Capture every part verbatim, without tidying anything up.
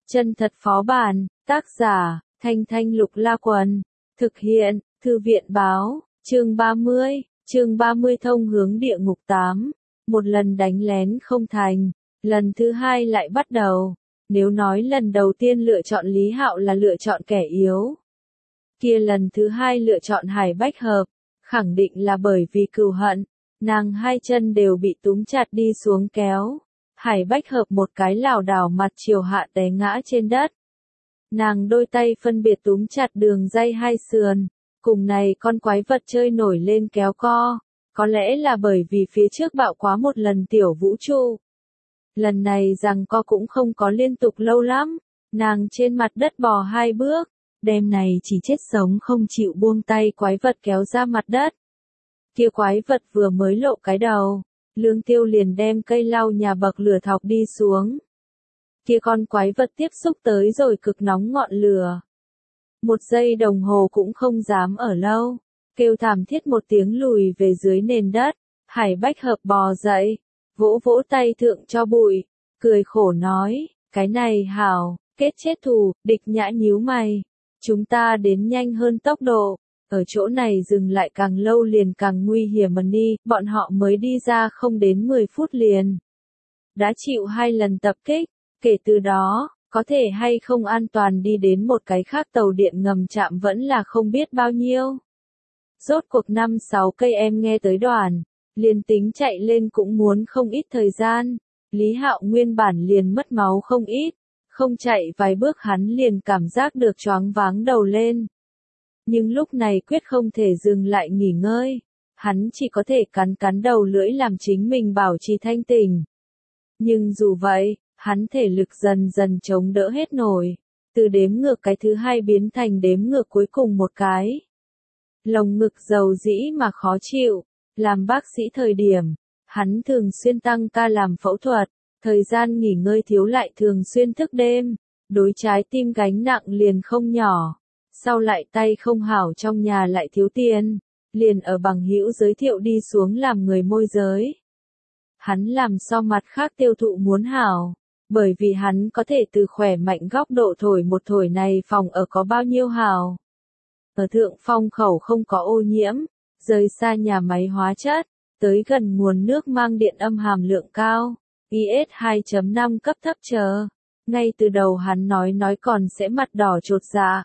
Chân thật phó bản, tác giả, Thanh Thanh Lục La Quần, thực hiện, Thư viện báo, chương ba mươi, chương ba mươi thông hướng địa ngục tám, một lần đánh lén không thành, lần thứ hai lại bắt đầu, nếu nói lần đầu tiên lựa chọn Lý Hạo là lựa chọn kẻ yếu, kia lần thứ hai lựa chọn Hải Bách Hợp, khẳng định là bởi vì cừu hận, nàng hai chân đều bị túm chặt đi xuống kéo. Hải Bách Hợp một cái lảo đảo mặt chiều hạ té ngã trên đất. Nàng đôi tay phân biệt túm chặt đường dây hai sườn, cùng này con quái vật chơi nổi lên kéo co, có lẽ là bởi vì phía trước bạo quá một lần tiểu vũ trụ. Lần này rằng co cũng không có liên tục lâu lắm, nàng trên mặt đất bò hai bước, đêm này chỉ chết sống không chịu buông tay quái vật kéo ra mặt đất. Kia quái vật vừa mới lộ cái đầu. Lương Tiêu liền đem cây lau nhà bậc lửa thọc đi xuống. Kia con quái vật tiếp xúc tới rồi cực nóng ngọn lửa. Một giây đồng hồ cũng không dám ở lâu. Kêu thảm thiết một tiếng lùi về dưới nền đất. Hải Bách Hợp bò dậy. Vỗ vỗ tay thượng cho bụi. Cười khổ nói. Cái này hảo. Kết chết thù. Địch Nhã nhíu mày. Chúng ta đến nhanh hơn tốc độ. Ở chỗ này dừng lại càng lâu liền càng nguy hiểm mà đi, bọn họ mới đi ra không đến mười phút liền. Đã chịu hai lần tập kích, kể từ đó, có thể hay không an toàn đi đến một cái khác tàu điện ngầm trạm vẫn là không biết bao nhiêu. Rốt cuộc năm sáu cây em nghe tới đoàn, liền tính chạy lên cũng muốn không ít thời gian. Lý Hạo nguyên bản liền mất máu không ít, không chạy vài bước hắn liền cảm giác được choáng váng đầu lên. Nhưng lúc này quyết không thể dừng lại nghỉ ngơi, hắn chỉ có thể cắn cắn đầu lưỡi làm chính mình bảo trì thanh tỉnh. Nhưng dù vậy, hắn thể lực dần dần chống đỡ hết nổi, từ đếm ngược cái thứ hai biến thành đếm ngược cuối cùng một cái. Lồng ngực dầu dĩ mà khó chịu, làm bác sĩ thời điểm, hắn thường xuyên tăng ca làm phẫu thuật, thời gian nghỉ ngơi thiếu lại thường xuyên thức đêm, đối trái tim gánh nặng liền không nhỏ. Sau lại tay không hảo trong nhà lại thiếu tiền, liền ở bằng hữu giới thiệu đi xuống làm người môi giới. Hắn làm so mặt khác tiêu thụ muốn hảo, bởi vì hắn có thể từ khỏe mạnh góc độ thổi một thổi này phòng ở có bao nhiêu hảo. Ở thượng phong khẩu không có ô nhiễm, rời xa nhà máy hóa chất, tới gần nguồn nước mang điện âm hàm lượng cao, i ét hai chấm năm cấp thấp chờ. Ngay từ đầu hắn nói nói còn sẽ mặt đỏ chột dạ.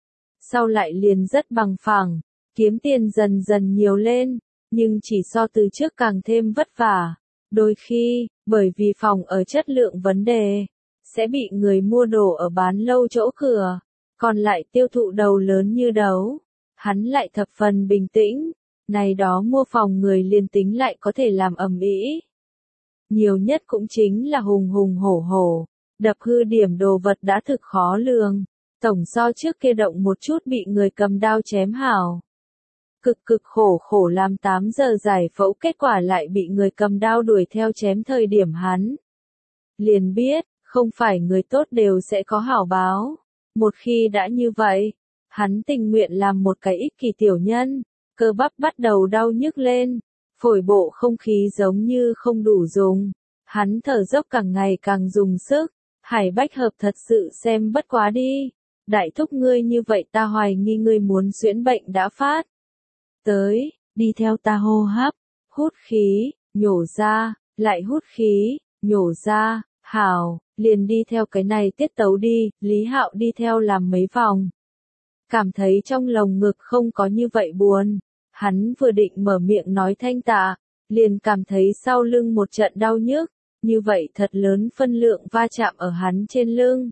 Sau lại liền rất bằng phẳng, kiếm tiền dần dần nhiều lên, nhưng chỉ so từ trước càng thêm vất vả. Đôi khi, bởi vì phòng ở chất lượng vấn đề, sẽ bị người mua đồ ở bán lâu chỗ cửa, còn lại tiêu thụ đầu lớn như đấu. Hắn lại thập phần bình tĩnh, này đó mua phòng người liền tính lại có thể làm ầm ĩ. Nhiều nhất cũng chính là hùng hùng hổ hổ, đập hư điểm đồ vật đã thực khó lường. Tổng so trước kia động một chút bị người cầm đao chém hảo. Cực cực khổ khổ làm tám giờ giải phẫu kết quả lại bị người cầm đao đuổi theo chém thời điểm hắn. Liền biết, không phải người tốt đều sẽ có hảo báo. Một khi đã như vậy, hắn tình nguyện làm một cái ích kỷ tiểu nhân, cơ bắp bắt đầu đau nhức lên, phổi bộ không khí giống như không đủ dùng. Hắn thở dốc càng ngày càng dùng sức, Hải Bách Hợp thật sự xem bất quá đi. Đại thúc ngươi như vậy ta hoài nghi ngươi muốn xuyễn bệnh đã phát. Tới, đi theo ta hô hấp, hút khí, nhổ ra, lại hút khí, nhổ ra, hảo, liền đi theo cái này tiết tấu đi, Lý Hạo đi theo làm mấy vòng. Cảm thấy trong lồng ngực không có như vậy buồn, hắn vừa định mở miệng nói thanh tạ, liền cảm thấy sau lưng một trận đau nhức, như vậy thật lớn phân lượng va chạm ở hắn trên lưng.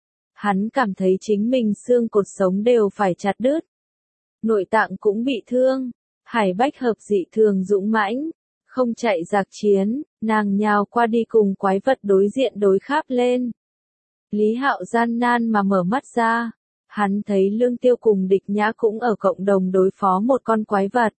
Hắn cảm thấy chính mình xương cột sống đều phải chặt đứt. Nội tạng cũng bị thương. Hải Bách Hợp dị thường dũng mãnh, không chạy giặc chiến, nàng nhào qua đi cùng quái vật đối diện đối kháp lên. Lý Hạo gian nan mà mở mắt ra, hắn thấy Lương Tiêu cùng Địch Nhã cũng ở cộng đồng đối phó một con quái vật.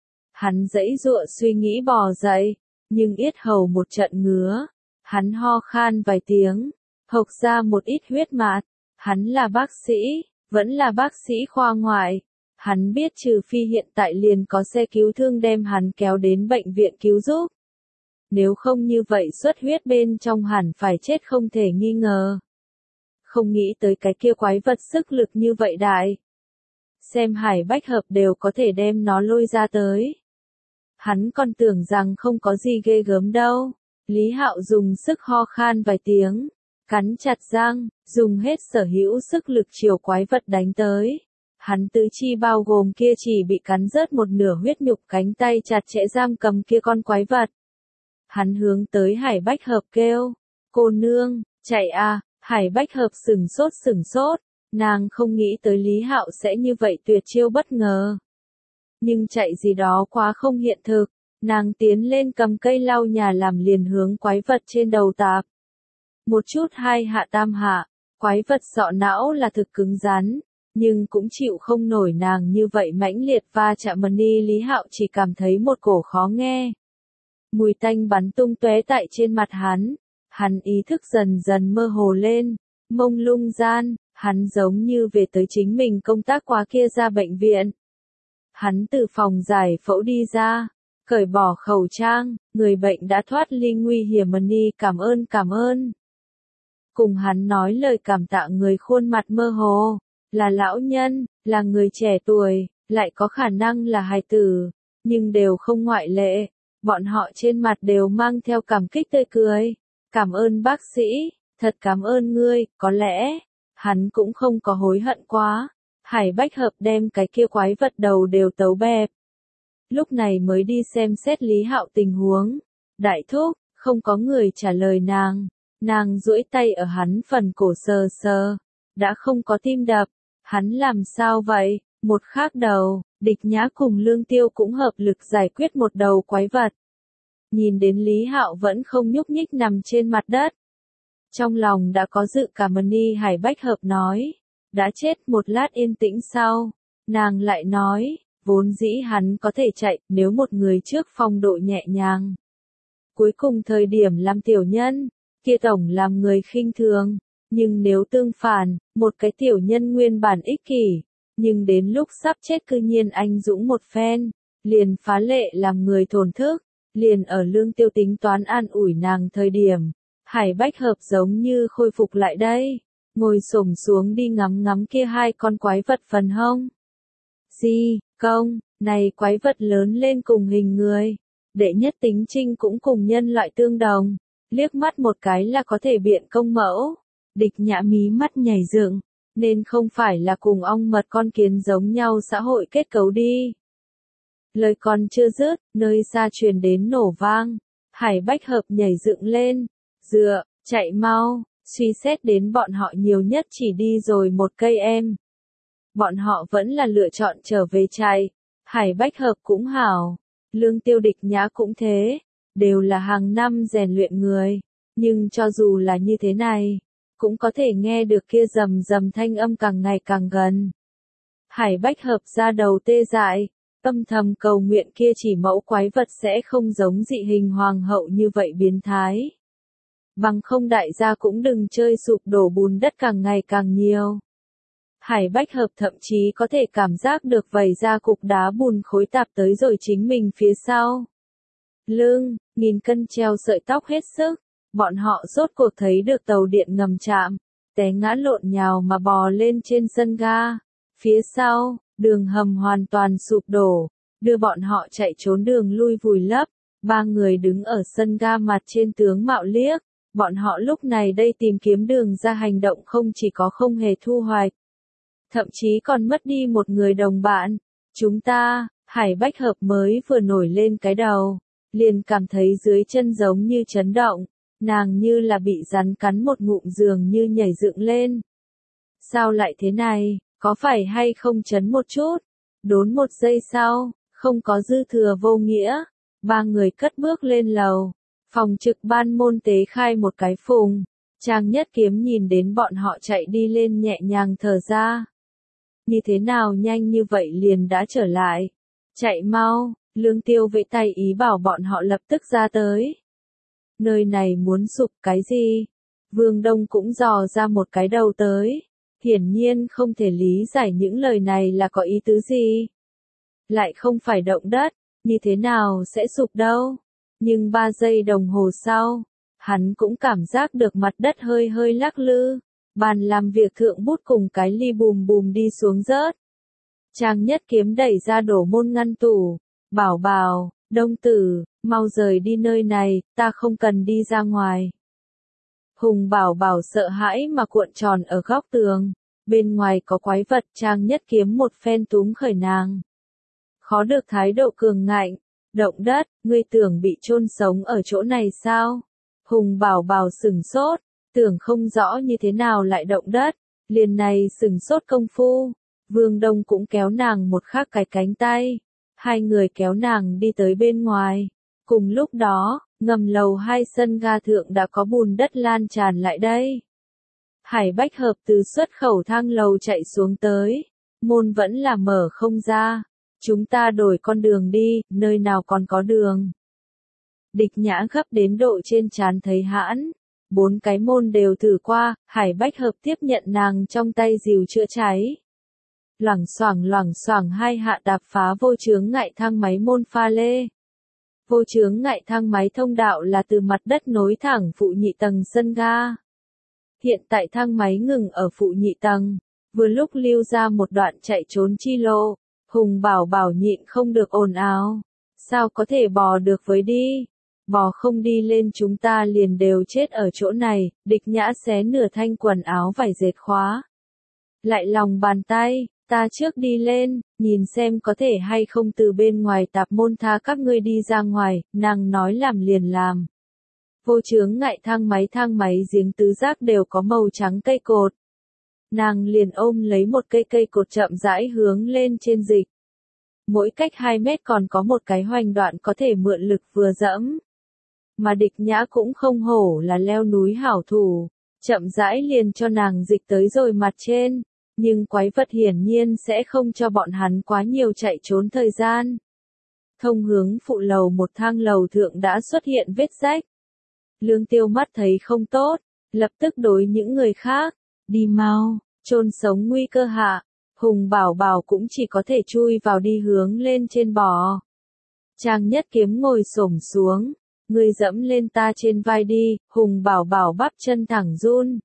Hắn giãy giụa suy nghĩ bò dậy, nhưng yết hầu một trận ngứa, hắn ho khan vài tiếng, hộc ra một ít huyết mạt. Hắn là bác sĩ, vẫn là bác sĩ khoa ngoại. Hắn biết trừ phi hiện tại liền có xe cứu thương đem hắn kéo đến bệnh viện cứu giúp. Nếu không như vậy xuất huyết bên trong hẳn phải chết không thể nghi ngờ. không nghĩ tới cái kia quái vật sức lực như vậy đại. Xem Hải Bách Hợp đều có thể đem nó lôi ra tới. Hắn còn tưởng rằng không có gì ghê gớm đâu. Lý Hạo dùng sức ho khan vài tiếng, cắn chặt răng, dùng hết sở hữu sức lực chiều quái vật đánh tới. Hắn tứ chi bao gồm kia chỉ bị cắn rớt một nửa huyết nhục cánh tay chặt chẽ giam cầm kia con quái vật. Hắn hướng tới Hải Bách Hợp kêu, cô nương, chạy à, Hải Bách Hợp sừng sốt sừng sốt, nàng không nghĩ tới Lý Hạo sẽ như vậy tuyệt chiêu bất ngờ. Nhưng chạy gì đó quá không hiện thực, nàng tiến lên cầm cây lau nhà làm liền hướng quái vật trên đầu tạp. Một chút hai hạ tam hạ, quái vật sọ não là thực cứng rắn, nhưng cũng chịu không nổi nàng như vậy mãnh liệt va chạm mần ni. Lý Hạo chỉ cảm thấy một cổ khó nghe. Mùi tanh bắn tung tóe tại trên mặt hắn, hắn ý thức dần dần mơ hồ lên, mông lung gian, hắn giống như về tới chính mình công tác quá kia ra bệnh viện. Hắn từ phòng giải phẫu đi ra, cởi bỏ khẩu trang, người bệnh đã thoát ly nguy hiểm mần ni cảm ơn cảm ơn. Cùng hắn nói lời cảm tạ người khuôn mặt mơ hồ, là lão nhân, là người trẻ tuổi, lại có khả năng là hài tử, nhưng đều không ngoại lệ, bọn họ trên mặt đều mang theo cảm kích tươi cười. Cảm ơn bác sĩ, thật cảm ơn ngươi, có lẽ, hắn cũng không có hối hận quá. Hải Bách Hợp đem cái kia quái vật đầu đều tấu bẹp. Lúc này mới đi xem xét Lý Hạo tình huống. Đại thúc, không có người trả lời nàng. Nàng duỗi tay ở hắn phần cổ sờ sờ. Đã không có tim đập. Hắn làm sao vậy? Một khác đầu, Địch Nhã cùng Lương Tiêu cũng hợp lực giải quyết một đầu quái vật. Nhìn đến Lý Hạo vẫn không nhúc nhích nằm trên mặt đất. Trong lòng đã có dự cảm mần ni. Hải Bách Hợp nói. Đã chết. Một lát yên tĩnh sau, nàng lại nói, vốn dĩ hắn có thể chạy, nếu một người trước phong độ nhẹ nhàng. Cuối cùng thời điểm làm tiểu nhân, kia tổng làm người khinh thường, nhưng nếu tương phản, một cái tiểu nhân nguyên bản ích kỷ, nhưng đến lúc sắp chết cư nhiên anh dũng một phen, liền phá lệ làm người thổn thức, liền ở Lương Tiêu tính toán an ủi nàng thời điểm, Hải Bách Hợp giống như khôi phục lại đây. Ngồi xổm xuống đi ngắm ngắm kia hai con quái vật phần hông. Di, công, này quái vật lớn lên cùng hình người. Đệ nhất tính trinh cũng cùng nhân loại tương đồng. Liếc mắt một cái là có thể biện công mẫu. Địch Nhã mí mắt nhảy dựng, nên không phải là cùng ong mật con kiến giống nhau xã hội kết cấu đi. Lời còn chưa dứt, nơi xa truyền đến nổ vang. Hải Bách Hợp nhảy dựng lên, dựa, chạy mau. Suy xét đến bọn họ nhiều nhất chỉ đi rồi một cây em. Bọn họ vẫn là lựa chọn trở về chạy. Hải Bách Hợp cũng hảo. Lương Tiêu Địch Nhã cũng thế. Đều là hàng năm rèn luyện người. Nhưng cho dù là như thế này, cũng có thể nghe được kia rầm rầm thanh âm càng ngày càng gần. Hải Bách Hợp ra đầu tê dại. Âm thầm cầu nguyện kia chỉ mẫu quái vật sẽ không giống dị hình hoàng hậu như vậy biến thái. Bằng không đại gia cũng đừng chơi sụp đổ bùn đất càng ngày càng nhiều. Hải Bách Hợp thậm chí có thể cảm giác được vẩy ra cục đá bùn khối tạp tới rồi chính mình phía sau. Lưng, nghìn cân treo sợi tóc hết sức, bọn họ rốt cuộc thấy được tàu điện ngầm chạm, té ngã lộn nhào mà bò lên trên sân ga. Phía sau, đường hầm hoàn toàn sụp đổ, đưa bọn họ chạy trốn đường lui vùi lấp. Ba người đứng ở sân ga mặt trên tướng mạo liếc. Bọn họ lúc này đây tìm kiếm đường ra hành động không chỉ có không hề thu hoạch, thậm chí còn mất đi một người đồng bạn. Chúng ta, Hải Bách Hợp mới vừa nổi lên cái đầu, liền cảm thấy dưới chân giống như chấn động, nàng như là bị rắn cắn một ngụm dường như nhảy dựng lên. Sao lại thế này, có phải hay không chấn một chút? Đốn một giây sau, không có dư thừa vô nghĩa, ba người cất bước lên lầu. Phòng trực ban môn tế khai một cái phùng, Trang Nhất Kiếm nhìn đến bọn họ chạy đi lên nhẹ nhàng thở ra. Như thế nào nhanh như vậy liền đã trở lại. Chạy mau, Lương Tiêu vẫy tay ý bảo bọn họ lập tức ra tới. Nơi này muốn sụp cái gì? Vương Đông cũng dò ra một cái đầu tới. Hiển nhiên không thể lý giải những lời này là có ý tứ gì. Lại không phải động đất, như thế nào sẽ sụp đâu. Nhưng ba giây đồng hồ sau, hắn cũng cảm giác được mặt đất hơi hơi lắc lư. Bàn làm việc thượng bút cùng cái ly bùm bùm đi xuống rớt. Trang Nhất Kiếm đẩy ra đổ môn ngăn tủ. Bảo Bảo, Đông Tử, mau rời đi nơi này, ta không cần đi ra ngoài. Hùng Bảo Bảo sợ hãi mà cuộn tròn ở góc tường. Bên ngoài có quái vật. Trang Nhất Kiếm một phen túm khởi nàng. Khó được thái độ cường ngạnh. Động đất, ngươi tưởng bị chôn sống ở chỗ này sao? Hùng Bảo Bảo sửng sốt, tưởng không rõ như thế nào lại động đất, liền này sửng sốt công phu. Vương Đông cũng kéo nàng một khắc cái cánh tay, hai người kéo nàng đi tới bên ngoài. Cùng lúc đó, ngầm lầu hai sân ga thượng đã có bùn đất lan tràn lại đây. Hải Bách Hợp từ xuất khẩu thang lầu chạy xuống tới, môn vẫn là mở không ra. Chúng ta đổi con đường đi, nơi nào còn có đường. Địch Nhã gấp đến độ trên trán thấy hãn. Bốn cái môn đều thử qua, Hải Bách Hợp tiếp nhận nàng trong tay dìu chữa cháy. Loảng xoảng loảng xoảng hai hạ đạp phá vô chướng ngại thang máy môn pha lê. Vô chướng ngại thang máy thông đạo là từ mặt đất nối thẳng phụ nhị tầng sân ga. Hiện tại thang máy ngừng ở phụ nhị tầng, vừa lúc lưu ra một đoạn chạy trốn chi lộ. Hùng Bảo Bảo nhịn không được ồn ào. Sao có thể bò được với đi? Bò không đi lên chúng ta liền đều chết ở chỗ này. Địch Nhã xé nửa thanh quần áo vải dệt khóa. Lại lòng bàn tay, ta trước đi lên, nhìn xem có thể hay không từ bên ngoài tạp môn tha các ngươi đi ra ngoài, nàng nói làm liền làm. Vô chướng ngại thang máy thang máy giếng tứ giác đều có màu trắng cây cột. Nàng liền ôm lấy một cây cây cột chậm rãi hướng lên trên dịch. Mỗi cách hai mét còn có một cái hoành đoạn có thể mượn lực vừa dẫm. Mà Địch Nhã cũng không hổ là leo núi hảo thủ. Chậm rãi liền cho nàng dịch tới rồi mặt trên. Nhưng quái vật hiển nhiên sẽ không cho bọn hắn quá nhiều chạy trốn thời gian. Thông hướng phụ lầu một thang lầu thượng đã xuất hiện vết rách. Lương Tiêu mắt thấy không tốt, lập tức đối những người khác. Đi mau, chôn sống nguy cơ hạ. Hùng Bảo Bảo cũng chỉ có thể chui vào đi hướng lên trên bò. Trang Nhất Kiếm ngồi xổm xuống. Ngươi dẫm lên ta trên vai đi. Hùng Bảo Bảo bắp chân thẳng run.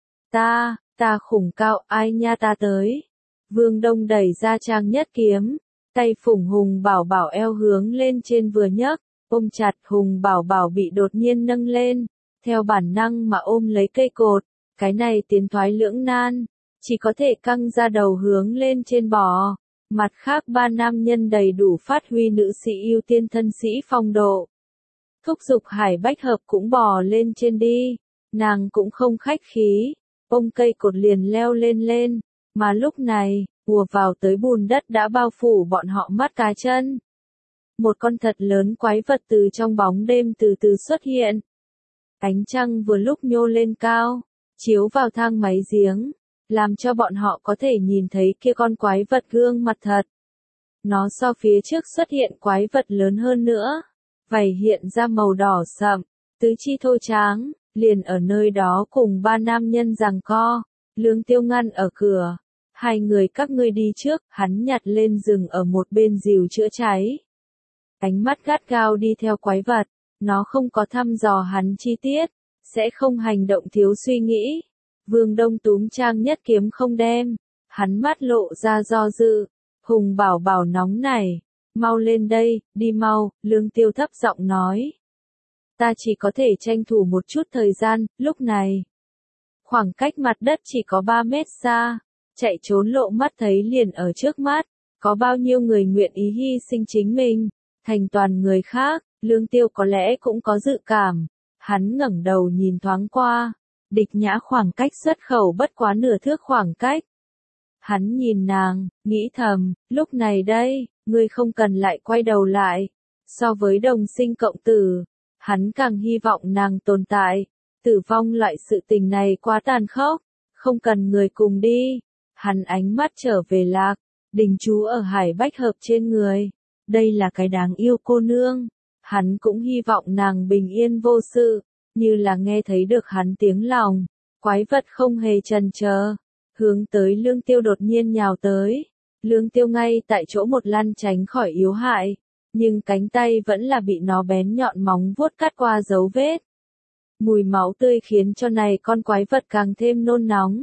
Ta, ta khủng cao, ai nha ta tới. Vương Đông đẩy ra Trang Nhất Kiếm. Tay phủng Hùng Bảo Bảo eo hướng lên trên vừa nhấc. Ôm chặt Hùng Bảo Bảo bị đột nhiên nâng lên. Theo bản năng mà ôm lấy cây cột. Cái này tiến thoái lưỡng nan, chỉ có thể căng ra đầu hướng lên trên bò. Mặt khác ba nam nhân đầy đủ phát huy nữ sĩ ưu tiên thân sĩ phong độ. Thúc giục Hải Bách Hợp cũng bò lên trên đi. Nàng cũng không khách khí, ôm cây cột liền leo lên lên. Mà lúc này, ùa vào tới bùn đất đã bao phủ bọn họ mắt cá chân. Một con thật lớn quái vật từ trong bóng đêm từ từ xuất hiện. Ánh trăng vừa lúc nhô lên cao, chiếu vào thang máy giếng, làm cho bọn họ có thể nhìn thấy kia con quái vật gương mặt thật. Nó so phía trước xuất hiện quái vật lớn hơn nữa, vảy hiện ra màu đỏ sậm, tứ chi thô tráng, liền ở nơi đó cùng ba nam nhân giằng co. Lương Tiêu ngăn ở cửa, hai người các ngươi đi trước, hắn nhặt lên rừng ở một bên dìu chữa cháy. Ánh mắt gắt gao đi theo quái vật, nó không có thăm dò hắn chi tiết, sẽ không hành động thiếu suy nghĩ. Vương Đông túm Trang Nhất Kiếm không đem, hắn mắt lộ ra do dự. Hùng Bảo Bảo nóng này, mau lên đây, đi mau, Lương Tiêu thấp giọng nói. Ta chỉ có thể tranh thủ một chút thời gian, lúc này. Khoảng cách mặt đất chỉ có ba mét xa, chạy trốn lộ mắt thấy liền ở trước mắt, có bao nhiêu người nguyện ý hy sinh chính mình, thành toàn người khác. Lương Tiêu có lẽ cũng có dự cảm, hắn ngẩng đầu nhìn thoáng qua, Địch Nhã khoảng cách xuất khẩu bất quá nửa thước khoảng cách. Hắn nhìn nàng, nghĩ thầm, lúc này đây, ngươi không cần lại quay đầu lại. So với đồng sinh cộng tử, hắn càng hy vọng nàng tồn tại. Tử vong loại sự tình này quá tàn khốc, không cần người cùng đi. Hắn ánh mắt trở về Lạc, Đình chú ở Hải Bách Hợp trên người. Đây là cái đáng yêu cô nương. Hắn cũng hy vọng nàng bình yên vô sự, như là nghe thấy được hắn tiếng lòng. Quái vật không hề chần chờ, hướng tới Lương Tiêu đột nhiên nhào tới. Lương Tiêu ngay tại chỗ một lăn tránh khỏi yếu hại, nhưng cánh tay vẫn là bị nó bén nhọn móng vuốt cắt qua dấu vết. Mùi máu tươi khiến cho này con quái vật càng thêm nôn nóng.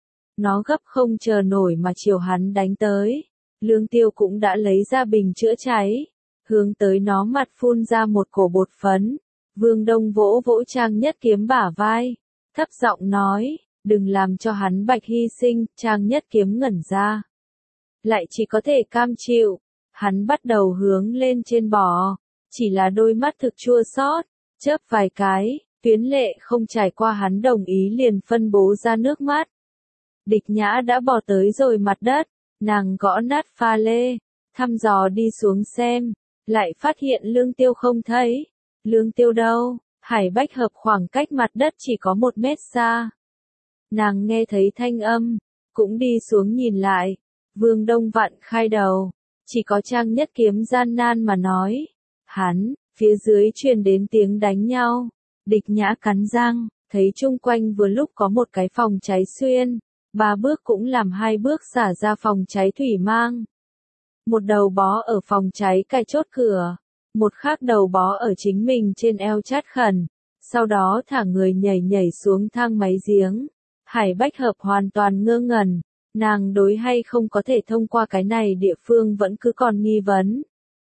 Nó gấp không chờ nổi mà chiều hắn đánh tới. Lương Tiêu cũng đã lấy ra bình chữa cháy, hướng tới nó mặt phun ra một cổ bột phấn. Vương Đông vỗ vỗ Trang Nhất Kiếm bả vai, thấp giọng nói, đừng làm cho hắn Bạch hy sinh. Trang Nhất Kiếm ngẩn ra, lại chỉ có thể cam chịu. Hắn bắt đầu hướng lên trên bò, chỉ là đôi mắt thực chua xót, chớp vài cái, Tuyến Lệ không trải qua hắn đồng ý liền phân bố ra nước mắt. Địch Nhã đã bò tới rồi mặt đất, nàng gõ nát pha lê, thăm dò đi xuống xem, lại phát hiện Lương Tiêu không thấy. Lương Tiêu đâu? Hải Bách Hợp khoảng cách mặt đất chỉ có một mét xa. Nàng nghe thấy thanh âm, cũng đi xuống nhìn lại. Vương Đông vặn khai đầu, chỉ có Trang Nhất Kiếm gian nan mà nói. Hắn, phía dưới truyền đến tiếng đánh nhau. Địch Nhã cắn răng, thấy chung quanh vừa lúc có một cái phòng cháy xuyên. Ba bước cũng làm hai bước xả ra phòng cháy thủy mang. Một đầu bó ở phòng cháy cài chốt cửa, một khác đầu bó ở chính mình trên eo chát khẩn, sau đó thả người nhảy nhảy xuống thang máy giếng. Hải Bách Hợp hoàn toàn ngơ ngẩn, nàng đối hay không có thể thông qua cái này địa phương vẫn cứ còn nghi vấn.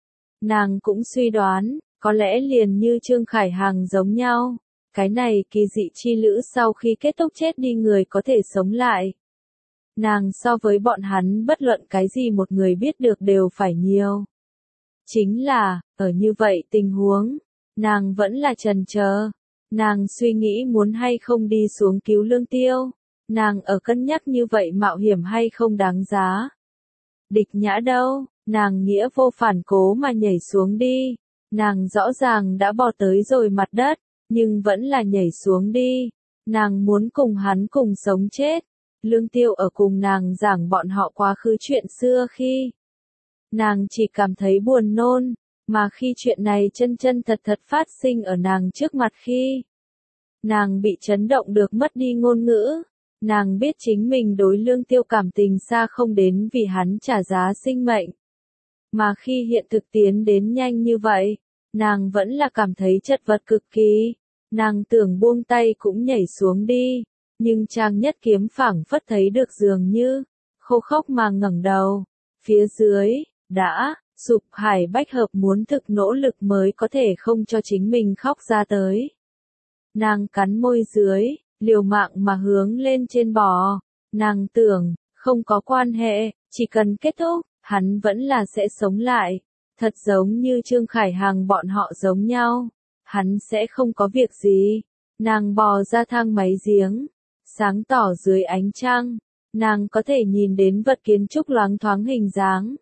Nàng cũng suy đoán, có lẽ liền như Trương Khải Hằng giống nhau, cái này kỳ dị chi lữ sau khi kết thúc chết đi người có thể sống lại. Nàng so với bọn hắn bất luận cái gì một người biết được đều phải nhiều. Chính là, ở như vậy tình huống, nàng vẫn là chần chờ. Nàng suy nghĩ muốn hay không đi xuống cứu Lương Tiêu. Nàng ở cân nhắc như vậy mạo hiểm hay không đáng giá. Địch Nhã đâu, nàng nghĩa vô phản cố mà nhảy xuống đi. Nàng rõ ràng đã bò tới rồi mặt đất, nhưng vẫn là nhảy xuống đi. Nàng muốn cùng hắn cùng sống chết. Lương Tiêu ở cùng nàng giảng bọn họ quá khứ chuyện xưa khi. Nàng chỉ cảm thấy buồn nôn, mà khi chuyện này chân chân thật thật phát sinh ở nàng trước mặt khi. Nàng bị chấn động được mất đi ngôn ngữ. Nàng biết chính mình đối Lương Tiêu cảm tình xa không đến vì hắn trả giá sinh mệnh. Mà khi hiện thực tiến đến nhanh như vậy, nàng vẫn là cảm thấy chật vật cực kỳ. Nàng tưởng buông tay cũng nhảy xuống đi. Nhưng Trang Nhất Kiếm phảng phất thấy được dường như, khô khốc mà ngẩng đầu. Phía dưới, đã, sụp. Hải Bách Hợp muốn thực nỗ lực mới có thể không cho chính mình khóc ra tới. Nàng cắn môi dưới, liều mạng mà hướng lên trên bò. Nàng tưởng, không có quan hệ, chỉ cần kết thúc, hắn vẫn là sẽ sống lại. Thật giống như Trương Khải Hằng bọn họ giống nhau. Hắn sẽ không có việc gì. Nàng bò ra thang máy giếng. Sáng tỏ dưới ánh trăng, nàng có thể nhìn đến vật kiến trúc loáng thoáng hình dáng.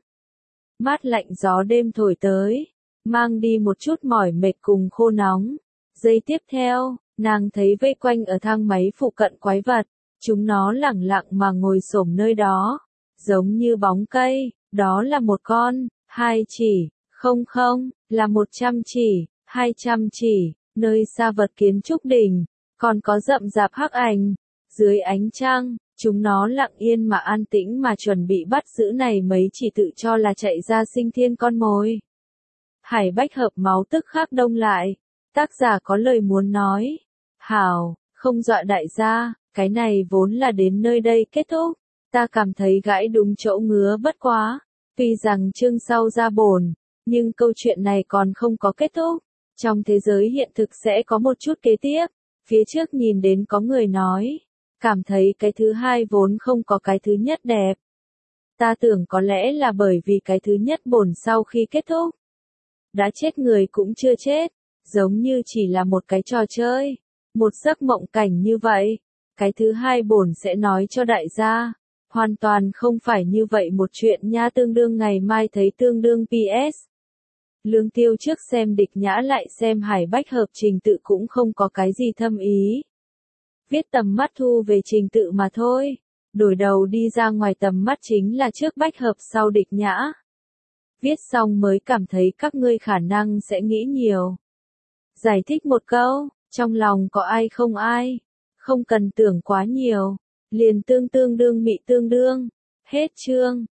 Mát lạnh gió đêm thổi tới, mang đi một chút mỏi mệt cùng khô nóng. Giây tiếp theo, nàng thấy vây quanh ở thang máy phụ cận quái vật, chúng nó lẳng lặng mà ngồi xổm nơi đó, giống như bóng cây. Đó là một con, hai chỉ, không không, là một trăm chỉ, hai trăm chỉ. Nơi xa vật kiến trúc đỉnh, còn có rậm rạp hắc ảnh. Dưới ánh trăng, chúng nó lặng yên mà an tĩnh mà chuẩn bị bắt giữ này mấy chỉ tự cho là chạy ra sinh thiên con mồi. Hải Bách Hợp máu tức khắc đông lại. Tác giả có lời muốn nói. Hảo, không dọa đại gia, cái này vốn là đến nơi đây kết thúc. Ta cảm thấy gãi đúng chỗ ngứa bất quá. Tuy rằng chương sau ra bổn, nhưng câu chuyện này còn không có kết thúc. Trong thế giới hiện thực sẽ có một chút kế tiếp. Phía trước nhìn đến có người nói. Cảm thấy cái thứ hai vốn không có cái thứ nhất đẹp. Ta tưởng có lẽ là bởi vì cái thứ nhất bổn sau khi kết thúc. Đã chết người cũng chưa chết. Giống như chỉ là một cái trò chơi. Một giấc mộng cảnh như vậy. Cái thứ hai bổn sẽ nói cho đại gia. Hoàn toàn không phải như vậy một chuyện nha, tương đương ngày mai thấy tương đương pê ét. Lương Tiêu trước xem Địch Nhã lại xem Hải Bách Hợp trình tự cũng không có cái gì thâm ý. Viết tầm mắt thu về trình tự mà thôi. Đổi đầu đi ra ngoài tầm mắt chính là trước Bách Hợp sau Địch Nhã. Viết xong mới cảm thấy các ngươi khả năng sẽ nghĩ nhiều. Giải thích một câu, trong lòng có ai không ai. Không cần tưởng quá nhiều. Liền tương tương đương mị tương đương. Hết chương.